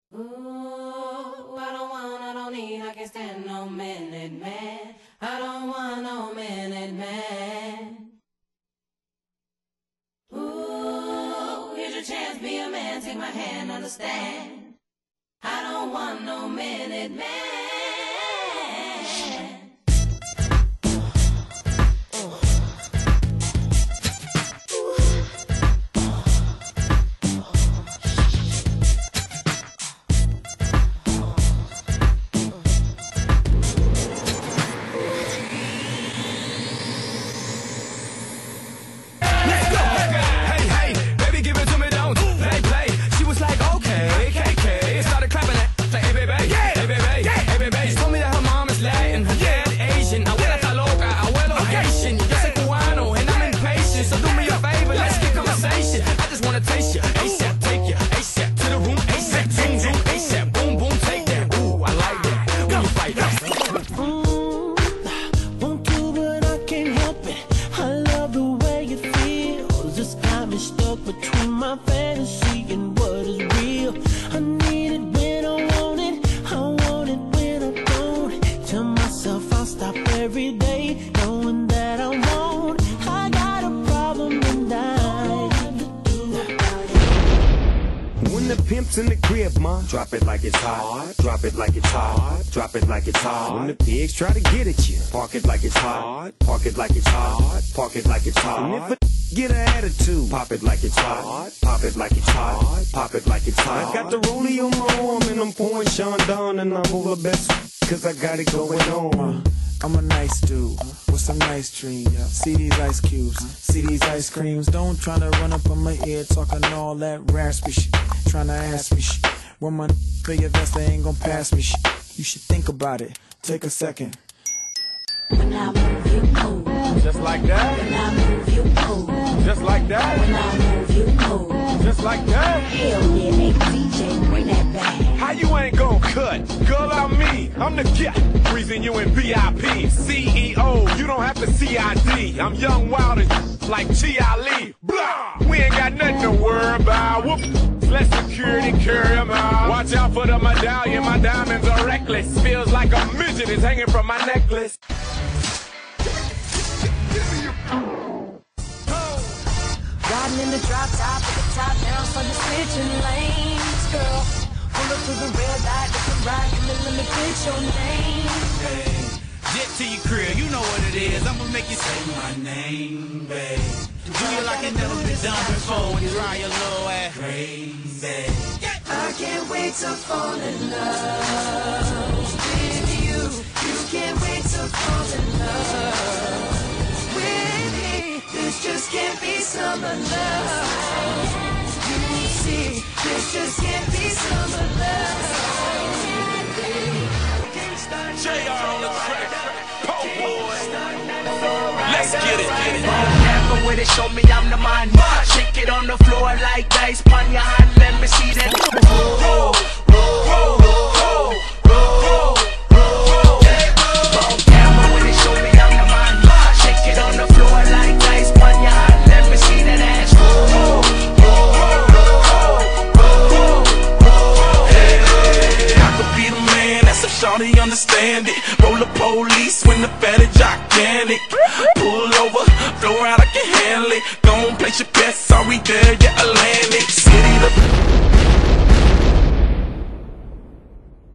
Ooh, I don't need, I can't stand no minute man. I don't want no minute man. Ooh, here's your chance, be a man, take my hand, understand. I don't want no minute man. Between my fantasy and what is real, I need it when I want it when I don't. Tell myself I'll stop every day, knowing that I won't. I got a problem and I don't have to do about it. When the pimp's in the crib, ma, drop it like it's hot. Drop it like it's hot. Drop it like it's hot. When the pigs try to get at you, park it like it's hot. Park it like it's hot. Park it like it's hot. And if a get an attitude, pop it like it's hot. Pop it like it's hot. Pop it like it's hot. I got the rollie on my arm and I'm pouring Sean down and I'm all the best cause I got it going on. I'm a nice dude with some nice dreams. See these ice cubes, see these ice creams. Don't try to run up on my ear talking all that raspy shit. Trying to ask me shit. When my pay your vest, they ain't gon' pass me shit. You should think about it. Take a second. When I move, you move. Just like that. When I move, you move. Just like that. When I move, you move. Just like that. Hell yeah, hey DJ, bring that back. How you ain't gon' cut? Girl, I'm me. I'm the guy. Reason you in VIP. CEO, you don't have to CID. I'm young, wild, and like G.I. Lee. Blah! We ain't got nothing to worry about. Whoop! Let security carry 'em out. Watch out for the medallion. My diamonds are reckless. Feels like a midget is hanging from my necklace. Riding in the drop top with the top down, so you're switching lanes, girl. Pull up to the red light, let the ride, let me get your name. Hey, jet to your crib, you know what it is. I'ma make you say my name, babe. Do you like it never been done before and drive your little ass crazy? I can't wait to fall in love with you. You can't wait to fall in love with me. This just can't be summer love. You see, this just can't be summer love. JR on the track. Po boy. Let's get it. Camera with it, show me I'm the man. Shake it on the floor like dice. Pon your hand, let me see that. Roll, roll, roll, roll, roll, roll. Camera with it, show me I'm the man. Shake it on the floor like dice. Pon your hand, let me see that ass. Roll, roll, roll, roll, roll. Hey, I could be the man, that's a shawty, understand it. Roll the police when the fat is gigantic. Pull over, floor out, I can handle it. Don't place your bets, sorry there, yeah,